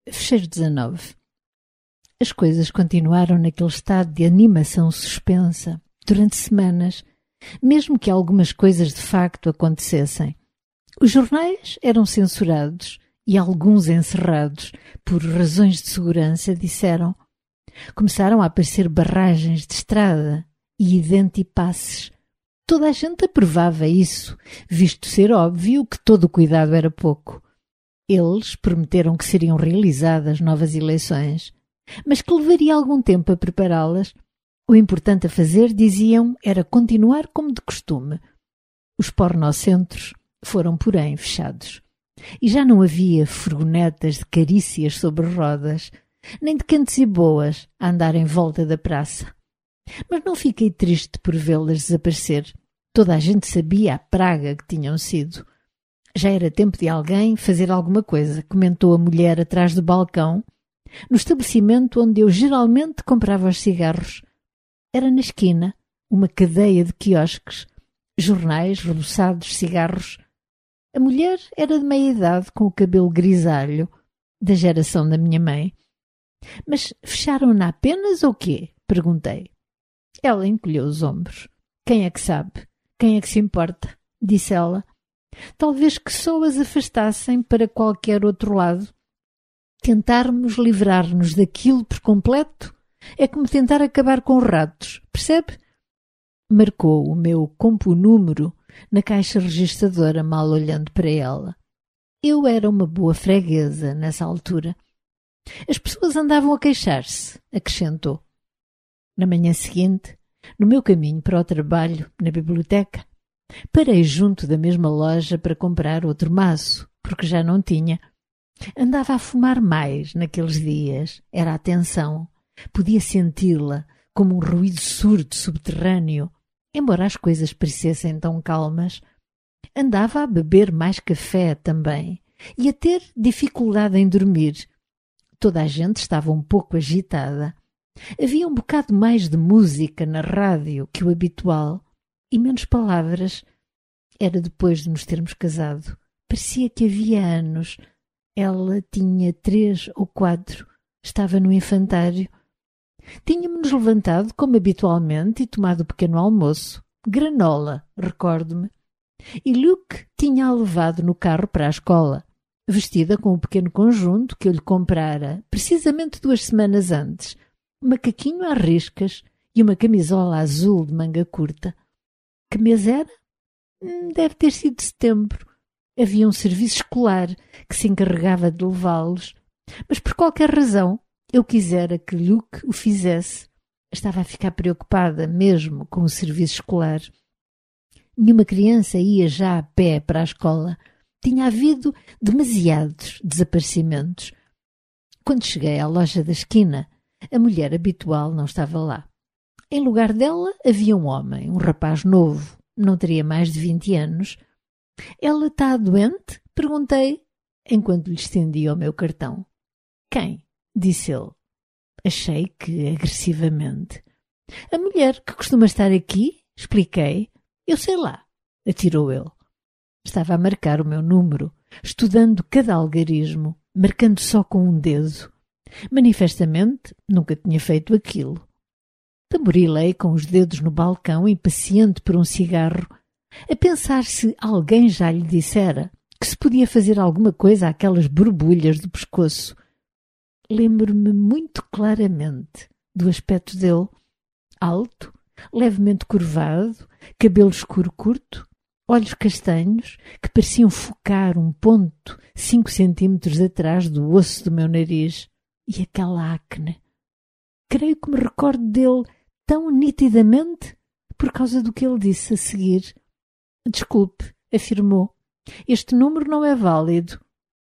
Fecheiro 19. As coisas continuaram naquele estado de animação suspensa durante semanas, mesmo que algumas coisas de facto acontecessem. Os jornais eram censurados e alguns encerrados por razões de segurança, disseram. Começaram a aparecer barragens de estrada e identipasses. Toda a gente aprovava isso, visto ser óbvio que todo o cuidado era pouco. Eles prometeram que seriam realizadas novas eleições, mas que levaria algum tempo a prepará-las. O importante a fazer, diziam, era continuar como de costume. Os pornocentros foram, porém, fechados. E já não havia furgonetas de carícias sobre rodas, nem de cantos e boas a andar em volta da praça. Mas não fiquei triste por vê-las desaparecer. Toda a gente sabia a praga que tinham sido. Já era tempo de alguém fazer alguma coisa, comentou a mulher atrás do balcão, no estabelecimento onde eu geralmente comprava os cigarros. Era na esquina, uma cadeia de quiosques, jornais, reboçados, cigarros. A mulher era de meia idade, com o cabelo grisalho, da geração da minha mãe. Mas fecharam-na apenas ou quê? Perguntei. Ela encolheu os ombros. Quem é que sabe? Quem é que se importa? Disse ela. Talvez que só as afastassem para qualquer outro lado. Tentarmos livrar-nos daquilo por completo é como tentar acabar com ratos, percebe? Marcou o meu compunúmero na caixa registradora, mal olhando para ela. Eu era uma boa freguesa nessa altura. As pessoas andavam a queixar-se, acrescentou. Na manhã seguinte, no meu caminho para o trabalho, na biblioteca, parei junto da mesma loja para comprar outro maço, porque já não tinha. Andava a fumar mais naqueles dias. Era a tensão. Podia senti-la como um ruído surdo subterrâneo, embora as coisas parecessem tão calmas. Andava a beber mais café também e a ter dificuldade em dormir. Toda a gente estava um pouco agitada. Havia um bocado mais de música na rádio que o habitual e menos palavras. Era depois de nos termos casado. Parecia que havia anos. Ela tinha 3 ou 4. Estava no infantário. Tínhamos-nos levantado como habitualmente e tomado o pequeno almoço. Granola, recordo-me. E Luke tinha-a levado no carro para a escola, vestida com o pequeno conjunto que eu lhe comprara precisamente 2 semanas antes. Um macaquinho às riscas e uma camisola azul de manga curta. Que mês era? Deve ter sido setembro. Havia um serviço escolar que se encarregava de levá-los, mas por qualquer razão eu quisera que Luke o fizesse. Estava a ficar preocupada mesmo com o serviço escolar. Nenhuma criança ia já a pé para a escola. Tinha havido demasiados desaparecimentos. Quando cheguei à loja da esquina, a mulher habitual não estava lá. Em lugar dela havia um homem, um rapaz novo, não teria mais de 20 anos. Ela está doente? Perguntei, enquanto lhe estendia o meu cartão. Quem? Disse ele. Achei que agressivamente. A mulher que costuma estar aqui? Expliquei. Eu sei lá, atirou ele. Estava a marcar o meu número, estudando cada algarismo, marcando só com um dedo. Manifestamente, nunca tinha feito aquilo. Tamborilei com os dedos no balcão, impaciente por um cigarro, a pensar se alguém já lhe dissera que se podia fazer alguma coisa àquelas borbulhas do pescoço. Lembro-me muito claramente do aspecto dele, alto, levemente curvado, cabelo escuro curto, olhos castanhos que pareciam focar um ponto 5 centímetros atrás do osso do meu nariz, e aquela acne. Creio que me recordo dele tão nitidamente por causa do que ele disse a seguir. Desculpe, afirmou. Este número não é válido.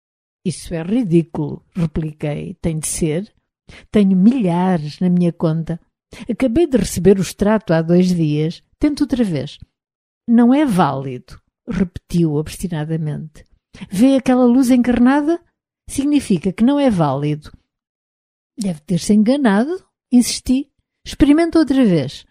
Isso é ridículo, repliquei. Tem de ser. Tenho milhares na minha conta. Acabei de receber o extrato há 2 dias. Tento outra vez. Não é válido, repetiu obstinadamente. Vê aquela luz encarnada? Significa que não é válido. Deve ter-se enganado, insisti. Experimenta outra vez.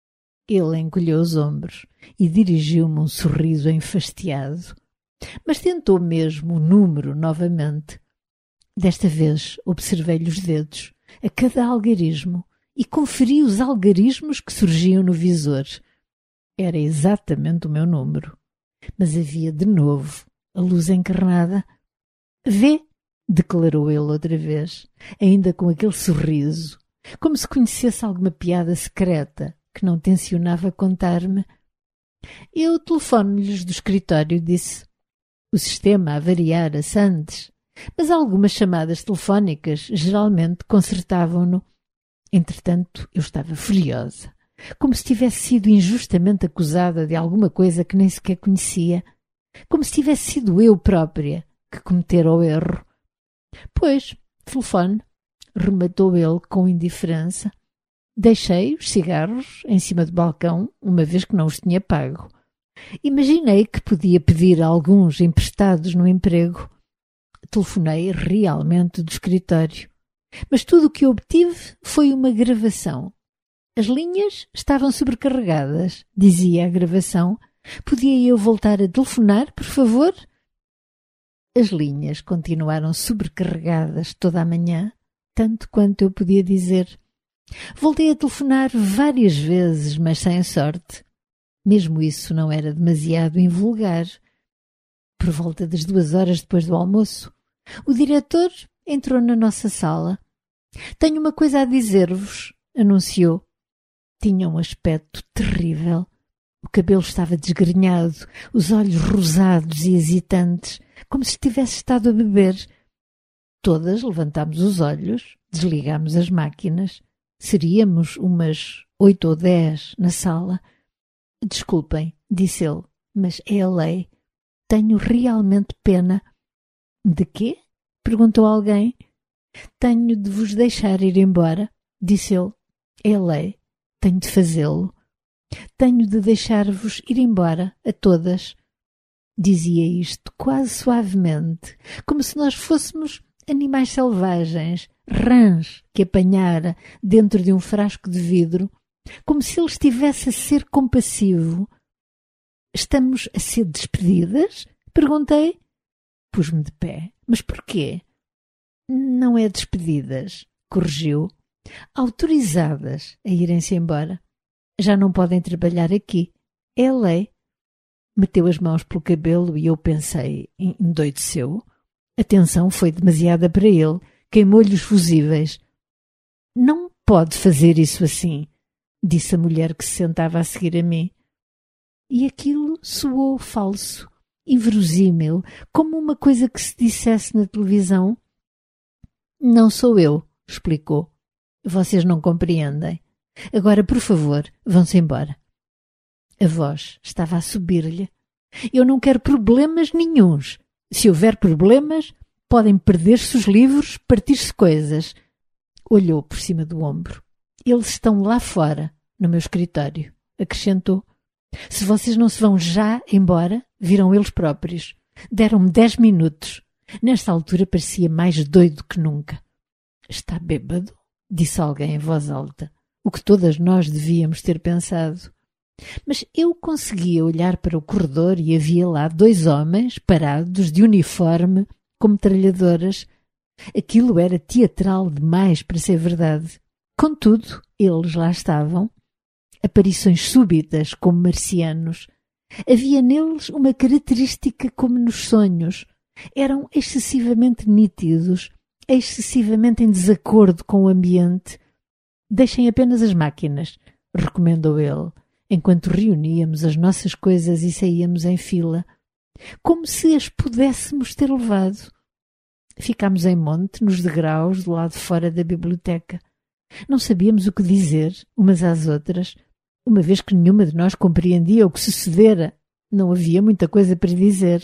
Ele encolheu os ombros e dirigiu-me um sorriso enfastiado. Mas tentou mesmo o número novamente. Desta vez observei-lhe os dedos, a cada algarismo, e conferi os algarismos que surgiam no visor. Era exatamente o meu número. Mas havia de novo a luz encarnada. Vê, declarou ele outra vez, ainda com aquele sorriso, como se conhecesse alguma piada secreta que não tencionava contar-me. Eu telefono-lhes do escritório, disse. O sistema avariara-se antes, mas algumas chamadas telefónicas geralmente consertavam-no. Entretanto, eu estava furiosa, como se tivesse sido injustamente acusada de alguma coisa que nem sequer conhecia, como se tivesse sido eu própria que cometera o erro. Pois, telefone, rematou ele com indiferença. Deixei os cigarros em cima do balcão, uma vez que não os tinha pago. Imaginei que podia pedir alguns emprestados no emprego. Telefonei realmente do escritório, mas tudo o que obtive foi uma gravação. As linhas estavam sobrecarregadas, dizia a gravação. Podia eu voltar a telefonar, por favor? As linhas continuaram sobrecarregadas toda a manhã, tanto quanto eu podia dizer. Voltei a telefonar várias vezes, mas sem sorte. Mesmo isso não era demasiado invulgar. Por volta das 2 horas depois do almoço, o diretor entrou na nossa sala. Tenho uma coisa a dizer-vos, anunciou. Tinha um aspecto terrível. O cabelo estava desgrenhado, os olhos rosados e hesitantes, como se tivesse estado a beber. Todas levantámos os olhos, desligámos as máquinas. Seríamos umas 8 ou 10 na sala. Desculpem, disse ele, mas é a lei. Tenho realmente pena. De quê? Perguntou alguém. Tenho de vos deixar ir embora, disse ele. É a lei. Tenho de fazê-lo. Tenho de deixar-vos ir embora, a todas. Dizia isto quase suavemente, como se nós fôssemos animais selvagens, rãs que apanhara dentro de um frasco de vidro, como se ele estivesse a ser compassivo. Estamos a ser despedidas? Perguntei. Pus-me de pé. Mas porquê? Não é despedidas, corrigiu. Autorizadas a irem-se embora. Já não podem trabalhar aqui. É a lei. Meteu as mãos pelo cabelo e eu pensei, endoideceu. A tensão foi demasiada para ele. Queimou-lhe os fusíveis. Não pode fazer isso assim, disse a mulher que se sentava a seguir a mim. E aquilo soou falso, inverosímil, como uma coisa que se dissesse na televisão. Não sou eu, explicou. Vocês não compreendem. Agora, por favor, vão-se embora. A voz estava a subir-lhe. Eu não quero problemas nenhuns. Se houver problemas, podem perder-se os livros, partir-se coisas. Olhou por cima do ombro. Eles estão lá fora, no meu escritório, acrescentou. Se vocês não se vão já embora, virão eles próprios. Deram-me 10 minutos. Nesta altura parecia mais doido que nunca. Está bêbado? Disse alguém em voz alta, o que todas nós devíamos ter pensado. Mas eu conseguia olhar para o corredor e havia lá 2 homens parados de uniforme com metralhadoras. Aquilo era teatral demais para ser verdade. Contudo, eles lá estavam. Aparições súbitas como marcianos. Havia neles uma característica como nos sonhos. Eram excessivamente nítidos, excessivamente em desacordo com o ambiente. Deixem apenas as máquinas, recomendou ele, enquanto reuníamos as nossas coisas e saíamos em fila, como se as pudéssemos ter levado. Ficámos em monte, nos degraus do lado de fora da biblioteca. Não sabíamos o que dizer umas às outras, uma vez que nenhuma de nós compreendia o que sucedera. Não havia muita coisa para dizer.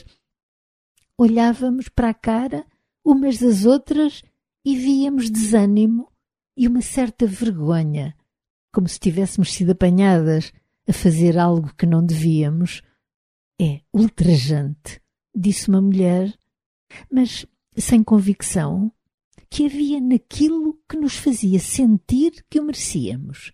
Olhávamos para a cara umas das outras e víamos desânimo e uma certa vergonha, como se tivéssemos sido apanhadas a fazer algo que não devíamos. É ultrajante, disse uma mulher, mas sem convicção, que havia naquilo que nos fazia sentir que o merecíamos.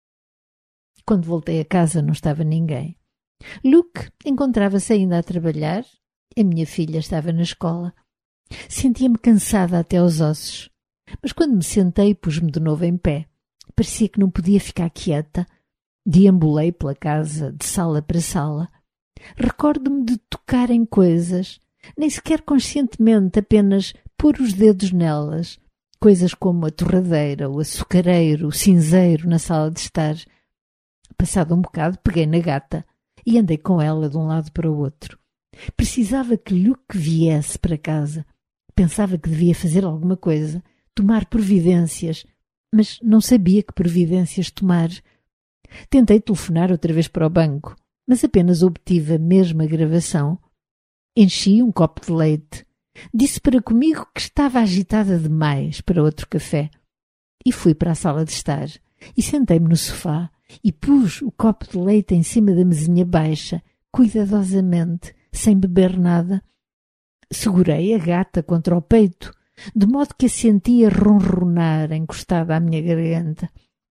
Quando voltei a casa não estava ninguém. Luke encontrava-se ainda a trabalhar. A minha filha estava na escola. Sentia-me cansada até aos ossos, mas quando me sentei pus-me de novo em pé. Parecia que não podia ficar quieta. Deambulei pela casa, de sala para sala. Recordo-me de tocar em coisas, nem sequer conscientemente, apenas pôr os dedos nelas. Coisas como a torradeira, o açucareiro, o cinzeiro na sala de estar. Passado um bocado, peguei na gata e andei com ela de um lado para o outro. Precisava que Luke viesse para casa. Pensava que devia fazer alguma coisa, tomar providências, mas não sabia que providências tomar. Tentei telefonar outra vez para o banco, mas apenas obtive a mesma gravação. Enchi um copo de leite. Disse para comigo que estava agitada demais para outro café. E fui para a sala de estar e sentei-me no sofá e pus o copo de leite em cima da mesinha baixa, cuidadosamente, sem beber nada. Segurei a gata contra o peito, de modo que a sentia ronronar encostada à minha garganta.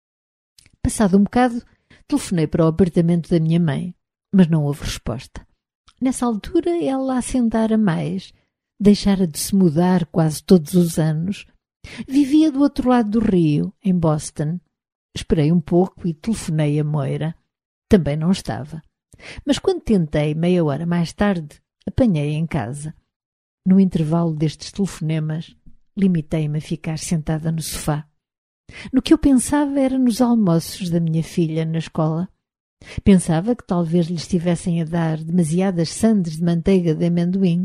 Passado um bocado, telefonei para o apartamento da minha mãe, mas não houve resposta. Nessa altura ela assentara mais, deixara de se mudar quase todos os anos. Vivia do outro lado do rio, em Boston. Esperei um pouco e telefonei a Moira. Também não estava. Mas quando tentei, meia hora mais tarde, apanhei em casa. No intervalo destes telefonemas, limitei-me a ficar sentada no sofá. No que eu pensava era nos almoços da minha filha na escola. Pensava que talvez lhe estivessem a dar demasiadas sandes de manteiga de amendoim.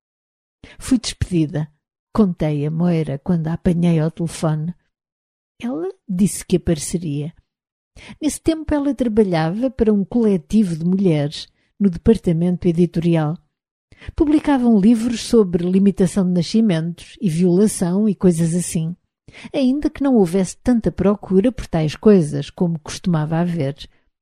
Fui despedida. Contei a Moira quando a apanhei ao telefone. Ela disse que apareceria. Nesse tempo ela trabalhava para um coletivo de mulheres no departamento editorial. Publicavam livros sobre limitação de nascimentos e violação e coisas assim, ainda que não houvesse tanta procura por tais coisas como costumava haver.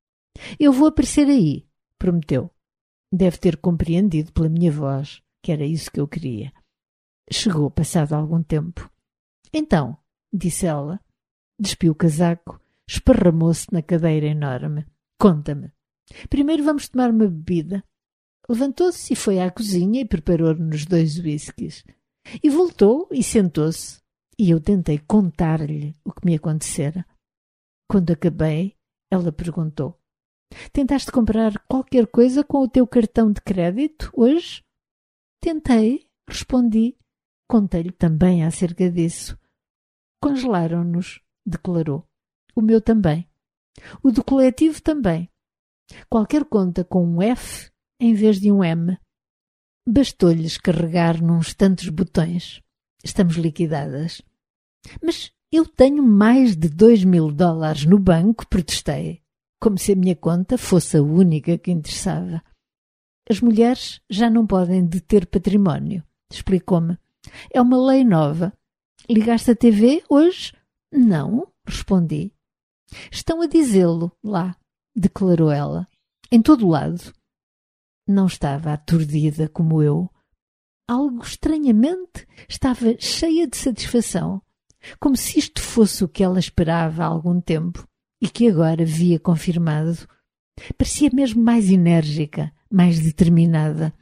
Eu vou aparecer aí, prometeu. Deve ter compreendido pela minha voz que era isso que eu queria. Chegou passado algum tempo. Então, disse ela, despiu o casaco, esparramou-se na cadeira enorme. Conta-me. Primeiro vamos tomar uma bebida. Levantou-se e foi à cozinha e preparou-nos 2 whiskies. E voltou e sentou-se. E eu tentei contar-lhe o que me acontecera. Quando acabei, ela perguntou: Tentaste comprar qualquer coisa com o teu cartão de crédito hoje? Tentei, respondi. Contei-lhe também acerca disso. Congelaram-nos, declarou. O meu também. O do coletivo também. Qualquer conta com um F em vez de um M. Bastou-lhes carregar nos tantos botões. Estamos liquidadas. Mas eu tenho mais de $2.000 no banco, protestei, como se a minha conta fosse a única que interessava. As mulheres já não podem deter património, explicou-me. É uma lei nova. Ligaste a TV hoje? Não, respondi. Estão a dizê-lo lá, declarou ela. Em todo lado. Não estava aturdida como eu. Algo estranhamente estava cheia de satisfação, como se isto fosse o que ela esperava há algum tempo e que agora via confirmado. Parecia mesmo mais enérgica, mais determinada.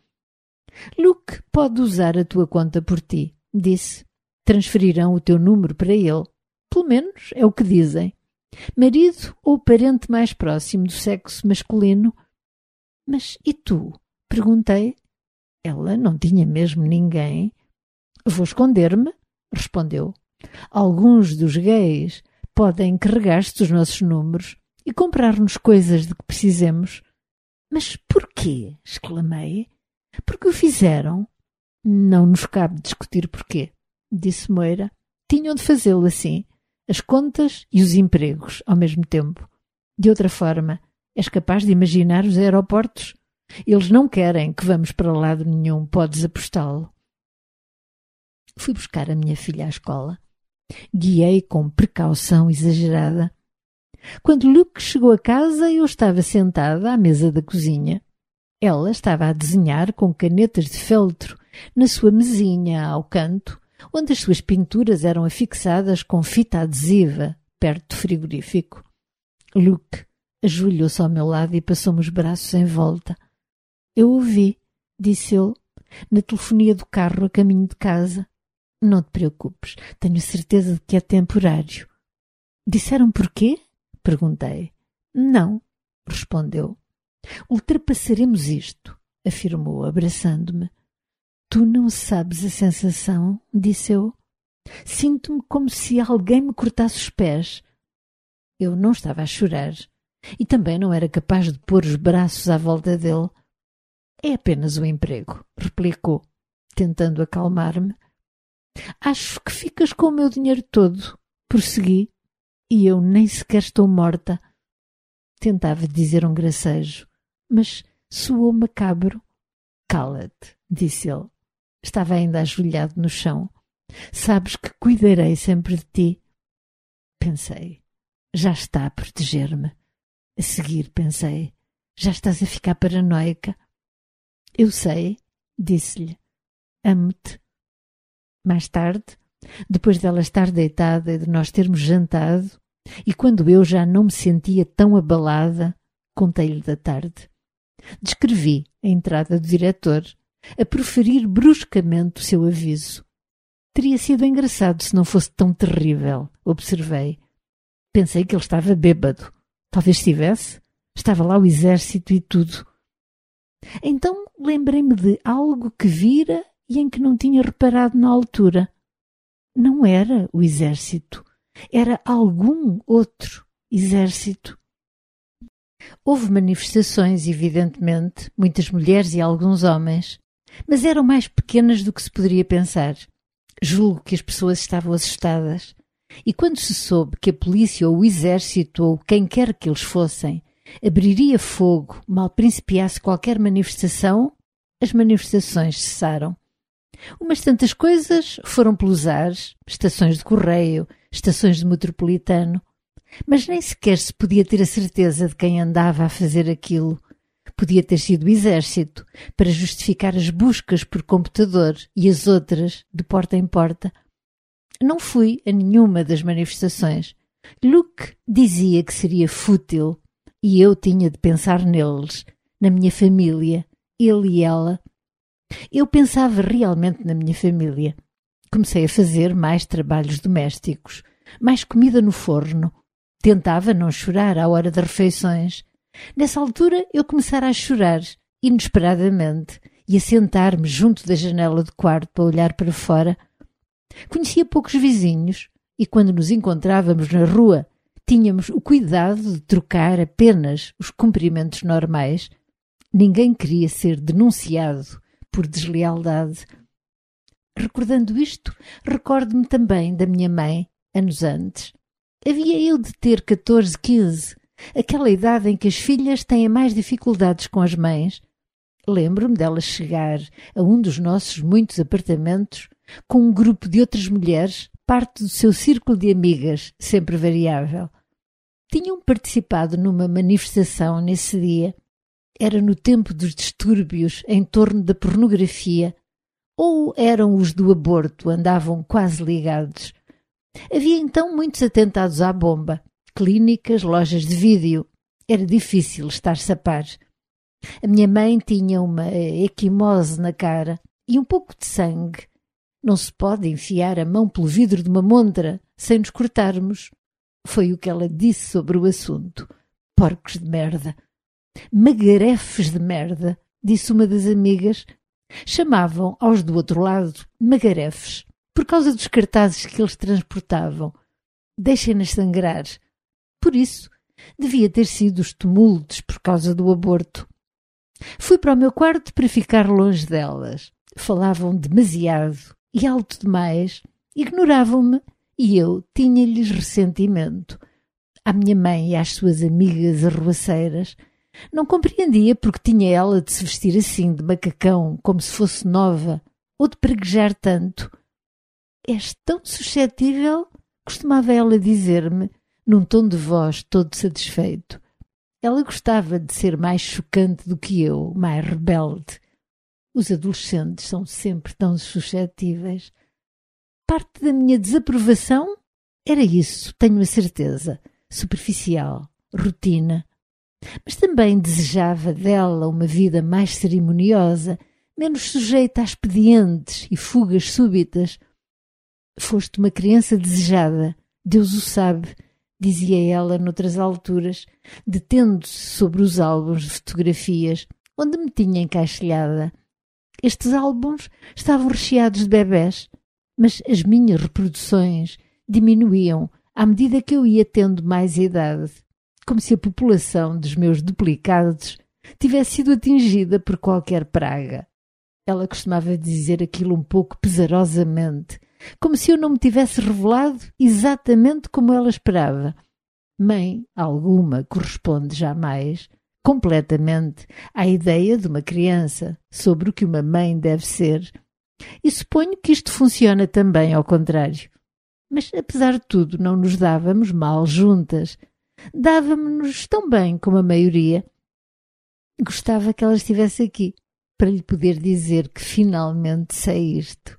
Luke pode usar a tua conta por ti, disse. Transferirão o teu número para ele. Pelo menos é o que dizem. Marido ou parente mais próximo do sexo masculino. Mas e tu? Perguntei. Ela não tinha mesmo ninguém. Vou esconder-me, respondeu. Alguns dos gays podem carregar-se dos nossos números e comprar-nos coisas de que precisemos. Mas porquê? Exclamei. Porque o fizeram? Não nos cabe discutir porquê, disse Moira. Tinham de fazê-lo assim, as contas e os empregos ao mesmo tempo. De outra forma, és capaz de imaginar os aeroportos? Eles não querem que vamos para lado nenhum, podes apostá-lo. Fui buscar a minha filha à escola. Guiei com precaução exagerada. Quando Luke chegou a casa, eu estava sentada à mesa da cozinha. Ela estava a desenhar com canetas de feltro na sua mesinha ao canto, onde as suas pinturas eram afixadas com fita adesiva, perto do frigorífico. Luke ajoelhou-se ao meu lado e passou-me os braços em volta. Eu ouvi, disse ele. na telefonia do carro a caminho de casa. Não te preocupes, tenho certeza de que é temporário. Disseram porquê? Perguntei. Não, respondeu. Ultrapassaremos isto, afirmou, abraçando-me. Tu não sabes a sensação, disse eu. Sinto-me como se alguém me cortasse os pés. Eu não estava a chorar e também não era capaz de pôr os braços à volta dele. É apenas um emprego, replicou, tentando acalmar-me. Acho que ficas com o meu dinheiro todo, prossegui, e eu nem sequer estou morta. Tentava dizer um gracejo, mas soou macabro. Cala-te, disse ele. Estava ainda ajoelhado no chão. Sabes que cuidarei sempre de ti. Pensei, já está a proteger-me. A seguir pensei, já estás a ficar paranoica. Eu sei, disse-lhe, amo-te. Mais tarde, depois dela estar deitada e de nós termos jantado, e quando eu já não me sentia tão abalada, contei-lhe da tarde. Descrevi a entrada do diretor, a proferir bruscamente o seu aviso. Teria sido engraçado se não fosse tão terrível, observei. Pensei que ele estava bêbado. Talvez estivesse. Estava lá o exército e tudo. Então lembrei-me de algo que vira e em que não tinha reparado na altura. Não era o exército. Era algum outro exército. Houve manifestações, evidentemente, muitas mulheres e alguns homens, mas eram mais pequenas do que se poderia pensar. Julgo que as pessoas estavam assustadas. E quando se soube que a polícia ou o exército ou quem quer que eles fossem abriria fogo mal principiasse qualquer manifestação, as manifestações cessaram. Umas tantas coisas foram pelos ares, estações de correio, estações de metropolitano, mas nem sequer se podia ter a certeza de quem andava a fazer aquilo. Podia ter sido o exército, para justificar as buscas por computador e as outras de porta em porta. Não fui a nenhuma das manifestações. Luke dizia que seria fútil e eu tinha de pensar neles, na minha família, ele e ela. Eu pensava realmente na minha família. Comecei a fazer mais trabalhos domésticos, mais comida no forno. Tentava não chorar à hora das refeições. Nessa altura eu começara a chorar, inesperadamente, e a sentar-me junto da janela do quarto para olhar para fora. Conhecia poucos vizinhos e quando nos encontrávamos na rua tínhamos o cuidado de trocar apenas os cumprimentos normais. Ninguém queria ser denunciado por deslealdade. Recordando isto, recordo-me também da minha mãe, anos antes. Havia eu de ter 14, 15, aquela idade em que as filhas têm mais dificuldades com as mães. Lembro-me dela chegar a um dos nossos muitos apartamentos com um grupo de outras mulheres, parte do seu círculo de amigas, sempre variável. Tinham participado numa manifestação nesse dia. Era no tempo dos distúrbios em torno da pornografia, ou eram os do aborto, andavam quase ligados. Havia então muitos atentados à bomba, clínicas, lojas de vídeo. Era difícil estar-se a par. A minha mãe tinha uma equimose na cara e um pouco de sangue. Não se pode enfiar a mão pelo vidro de uma montra sem nos cortarmos. Foi o que ela disse sobre o assunto. Porcos de merda. Magarefes de merda, disse uma das amigas. Chamavam aos do outro lado magarefes, por causa dos cartazes que eles transportavam. Deixem-nas sangrar. Por isso, devia ter sido os tumultos por causa do aborto. Fui para o meu quarto para ficar longe delas. Falavam demasiado e alto demais, ignoravam-me e eu tinha-lhes ressentimento. À minha mãe e às suas amigas arruaceiras, não compreendia porque tinha ela de se vestir assim, de macacão, como se fosse nova, ou de preguejar tanto. És tão suscetível, costumava ela dizer-me, num tom de voz todo satisfeito. Ela gostava de ser mais chocante do que eu, mais rebelde. Os adolescentes são sempre tão suscetíveis. Parte da minha desaprovação era isso, tenho a certeza, superficial, rotina. Mas também desejava dela uma vida mais cerimoniosa, menos sujeita a expedientes e fugas súbitas. Foste uma criança desejada, Deus o sabe, dizia ela noutras alturas, detendo-se sobre os álbuns de fotografias, onde me tinha encaixilhada. Estes álbuns estavam recheados de bebés, mas as minhas reproduções diminuíam à medida que eu ia tendo mais idade, como se a população dos meus duplicados tivesse sido atingida por qualquer praga. Ela costumava dizer aquilo um pouco pesarosamente, como se eu não me tivesse revelado exatamente como ela esperava. Mãe alguma corresponde jamais completamente à ideia de uma criança sobre o que uma mãe deve ser. E suponho que isto funciona também ao contrário. Mas, apesar de tudo, não nos dávamos mal juntas. Dávamos-nos tão bem como a maioria. Gostava que ela estivesse aqui, para lhe poder dizer que finalmente sei isto.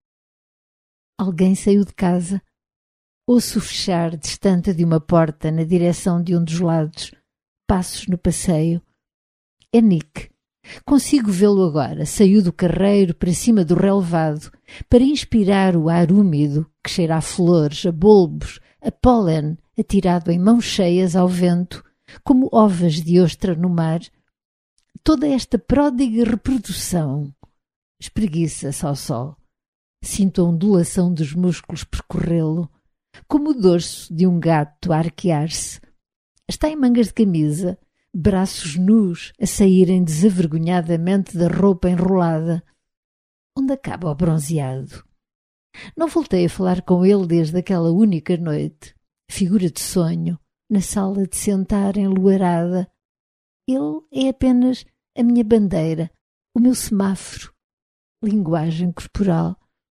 Alguém saiu de casa. Ouço fechar distante de uma porta na direção de um dos lados. Passos no passeio. É Nick. Consigo vê-lo agora. Saiu do carreiro para cima do relevado para inspirar o ar úmido que cheira a flores, a bulbos, a pólen atirado em mãos cheias ao vento, como ovas de ostra no mar. Toda esta pródiga reprodução espreguiça-se ao sol. Sinto a ondulação dos músculos percorrê-lo, como o dorso de um gato a arquear-se. Está em mangas de camisa, braços nus a saírem desavergonhadamente da roupa enrolada. Onde acaba o bronzeado? Não voltei a falar com ele desde aquela única noite, figura de sonho, na sala de sentar enluarada. Ele é apenas a minha bandeira, o meu semáforo, linguagem corporal.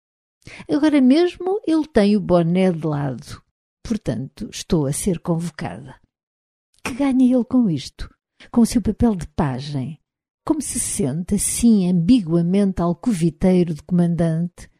Agora mesmo ele tem o boné de lado, portanto estou a ser convocada. Que ganha ele com isto? Com o seu papel de pajem? Como se sente assim ambiguamente alcoviteiro de comandante?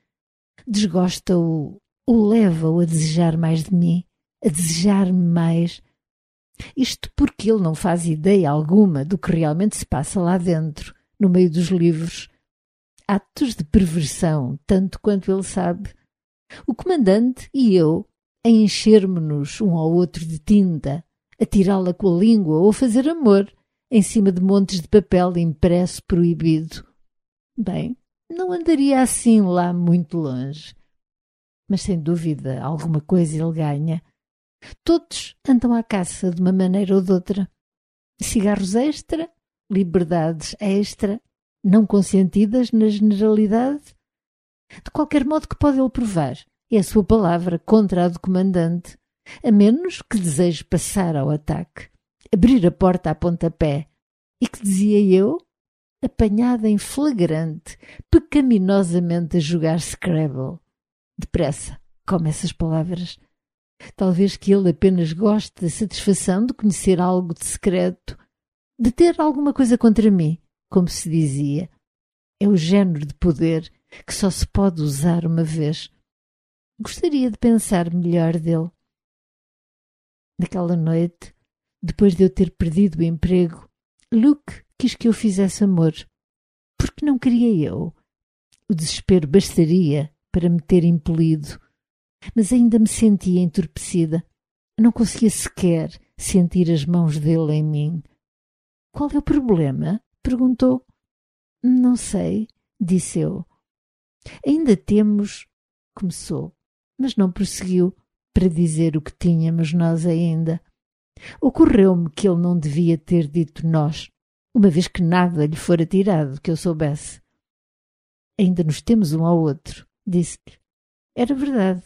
Desgosta-o ou leva-o a desejar mais de mim? A desejar-me mais? Isto porque ele não faz ideia alguma do que realmente se passa lá dentro, no meio dos livros. Atos de perversão, tanto quanto ele sabe. O comandante e eu a enchermos-nos um ao outro de tinta, a tirá-la com a língua ou a fazer amor em cima de montes de papel impresso proibido. Bem, não andaria assim lá muito longe. Mas sem dúvida alguma coisa ele ganha. Todos andam à caça de uma maneira ou de outra. Cigarros extra, liberdades extra, não consentidas na generalidade. De qualquer modo que pode ele provar, é a sua palavra contra a do comandante, a menos que deseje passar ao ataque, abrir a porta a pontapé, e que dizia eu, apanhada em flagrante, pecaminosamente a jogar Scrabble. Depressa, come essas palavras. Talvez que ele apenas goste da satisfação de conhecer algo de secreto, de ter alguma coisa contra mim, como se dizia. É o género de poder que só se pode usar uma vez. Gostaria de pensar melhor dele. Naquela noite, depois de eu ter perdido o emprego, Luke quis que eu fizesse amor. Porque não queria eu? O desespero bastaria para me ter impelido. Mas ainda me sentia entorpecida. Não conseguia sequer sentir as mãos dele em mim. Qual é o problema? Perguntou. Não sei, disse eu. Ainda temos... Começou, mas não prosseguiu para dizer o que tínhamos nós ainda. Ocorreu-me que ele não devia ter dito nós, uma vez que nada lhe fora tirado que eu soubesse. Ainda nos temos um ao outro, disse-lhe. Era verdade.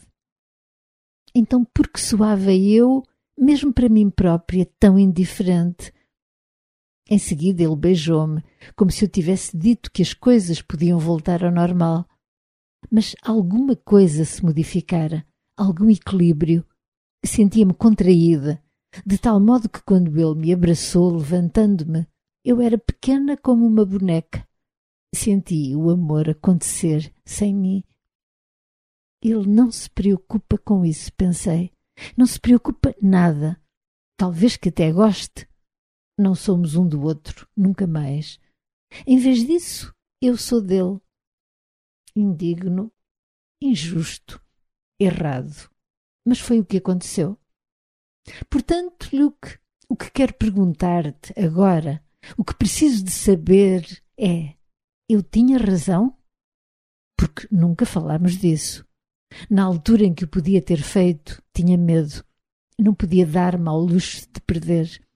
Então por que soava eu, mesmo para mim própria, tão indiferente? Em seguida ele beijou-me, como se eu tivesse dito que as coisas podiam voltar ao normal. Mas alguma coisa se modificara, algum equilíbrio. Sentia-me contraída, de tal modo que quando ele me abraçou, levantando-me, eu era pequena como uma boneca. Senti o amor acontecer sem mim. Ele não se preocupa com isso, pensei. Não se preocupa nada. Talvez que até goste. Não somos um do outro, nunca mais. Em vez disso, Eu sou dele. Indigno, injusto, errado. Mas foi o que aconteceu. Portanto, Luke, o que quero perguntar-te agora, o que preciso de saber é: eu tinha razão? Porque nunca falámos disso. Na altura em que o podia ter feito, tinha medo. Não podia dar-me ao luxo de perder.